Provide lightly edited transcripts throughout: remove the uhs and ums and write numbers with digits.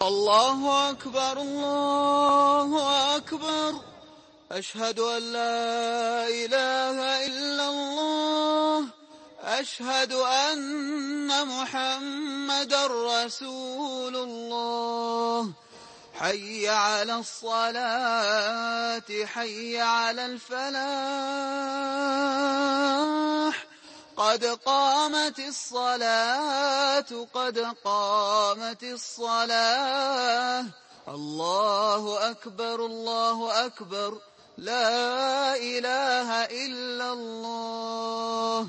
الله أكبر الله أكبر. أشهد أن لا إله إلا الله. أشهد أن محمدا رسول الله. حي على الصلاة حي على الفلاح. قد قامت الصلاة قد قامت الصلاة. الله أكبر الله أكبر. لا إله إلا الله.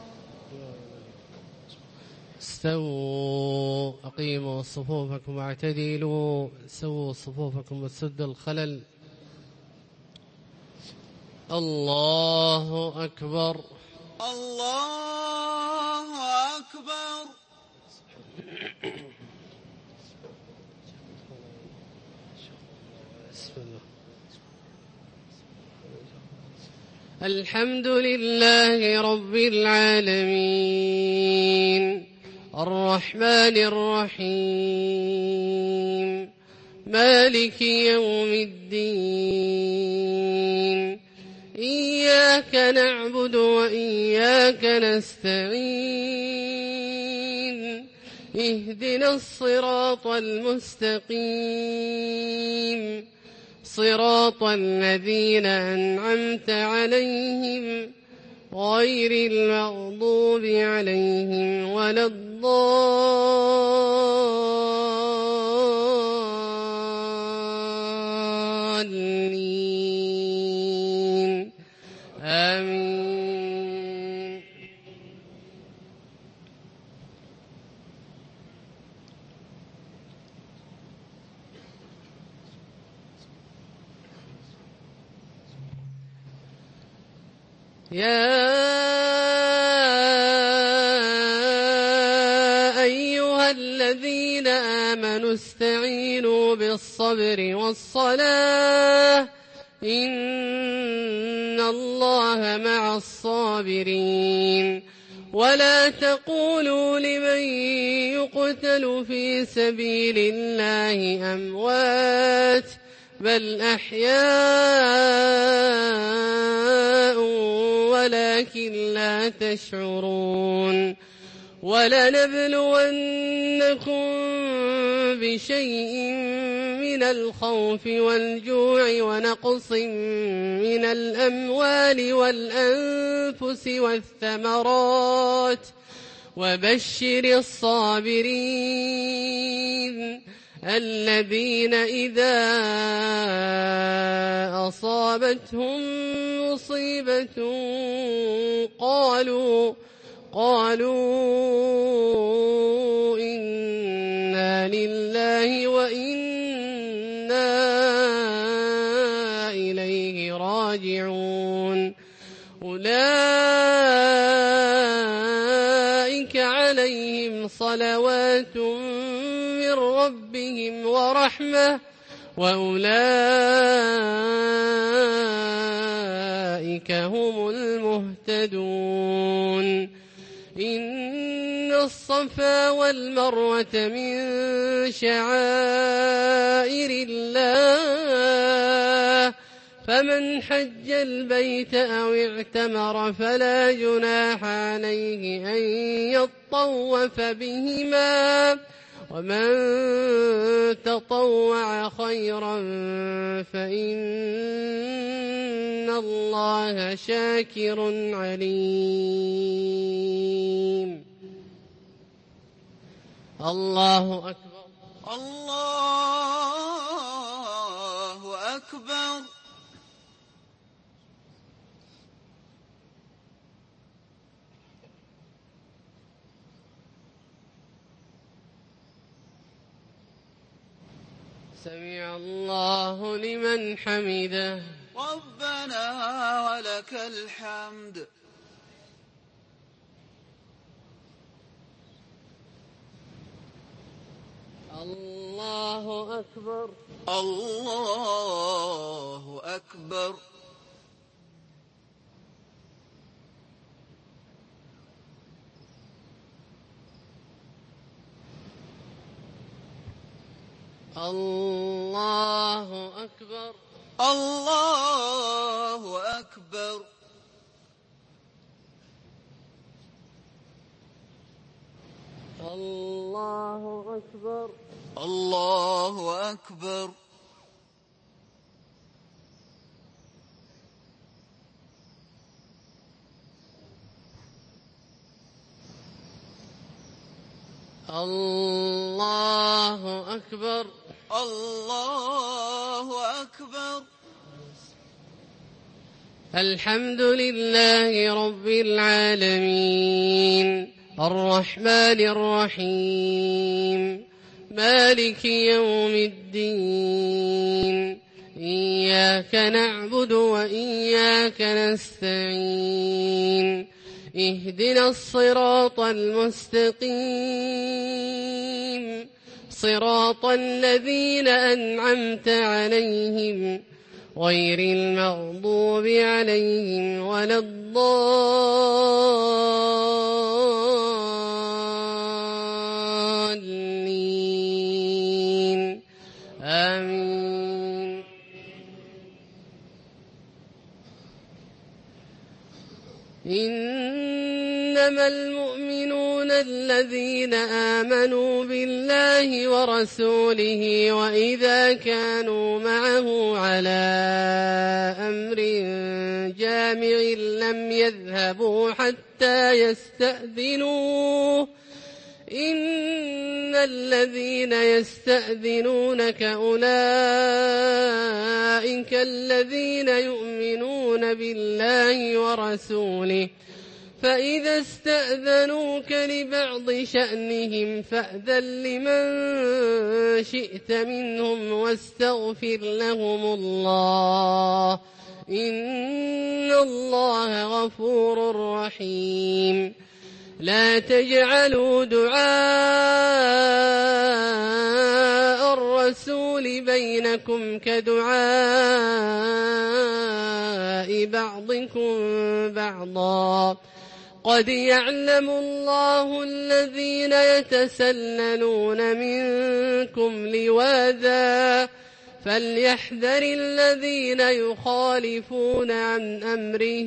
استووا أقيموا صفوفكم واعتدلوا. سووا صفوفكم وسدوا الخلل. الله أكبر الله أكبر. الحمد لله رب العالمين الرحمن الرحيم مالك يوم الدين. إياك نعبد وإياك نستعين. اهدنا الصراط المستقيم صراط الذين أنعمت عليهم غير المغضوب عليهم ولا الضالين. آمين. يا أيها الذين آمنوا استعينوا بالصبر والصلاة إن الله مع الصابرين. ولا تقولوا لمن يقتل في سبيل الله أموات بل أحياء ولكن لا تشعرون. ولنبلونكم بشيء من الخوف والجوع ونقص من الأموال والأنفس والثمرات وبشر الصابرين الذين إذا أصابتهم مصيبة قالوا إنا لله وإنا إليه راجعون. أولئك عليهم صلوات من ربهم ورحمة وأولئك هم المهتدون. إن الصفا والمروة من شعائر الله فمن حج البيت أو اعتمر فلا جناح عليه أن يطوف بهما ومن تطوع خيرا فإن الله شاكر عليم. الله أكبر الله أكبر. سمع الله لمن حمده. ربنا ولك الحمد. الله أكبر الله أكبر. الله أكبر. الله أكبر. الله أكبر. الله أكبر. الله أكبر. الله أكبر. الحمد لله رب العالمين الرحمن الرحيم مالك يوم الدين إياك نعبد وإياك نستعين اهدنا الصراط المستقيم صراط الذين أنعمت عليهم غير المغضوب عليهم ولا الضالين آمين. إنما المؤمنون الذين آمنوا بالله ورسوله وإذا كانوا معه على أمر جامع لم يذهبوا حتى يستأذنوه إن الذين يستأذنونك أولئك الذين يؤمنون بالله ورسوله فإذا استأذنوك لبعض شأنهم فأذن لمن شئت منهم واستغفر لهم الله إن الله غفور رحيم. لا تجعلوا دعاء الرسول بينكم كدعاء بعضكم بعضا قد يعلم الله الذين يتسللون منكم لواذا فليحذر الذين يخالفون عن أمره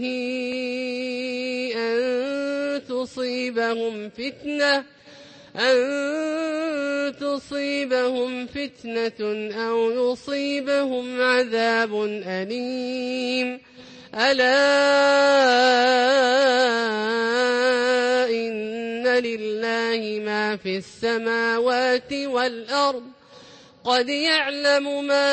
أن تصيبهم فتنة أو يصيبهم عذاب أليم. ألا إن لله ما في السماوات والأرض قد يعلم ما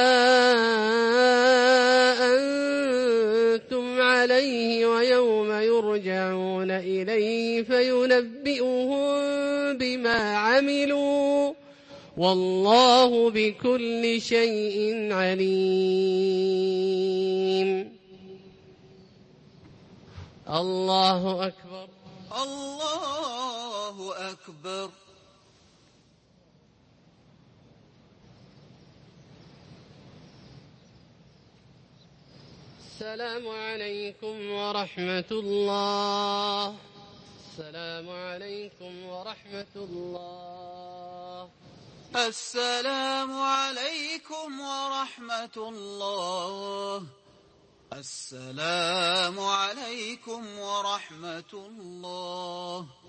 أنتم عليه ويوم يرجعون إليه فينبئهم بما عملوا والله بكل شيء عليم. الله أكبر. الله أكبر. السلام عليكم ورحمة الله. السلام عليكم ورحمة الله. السلام عليكم ورحمة الله. السلام عليكم ورحمة الله.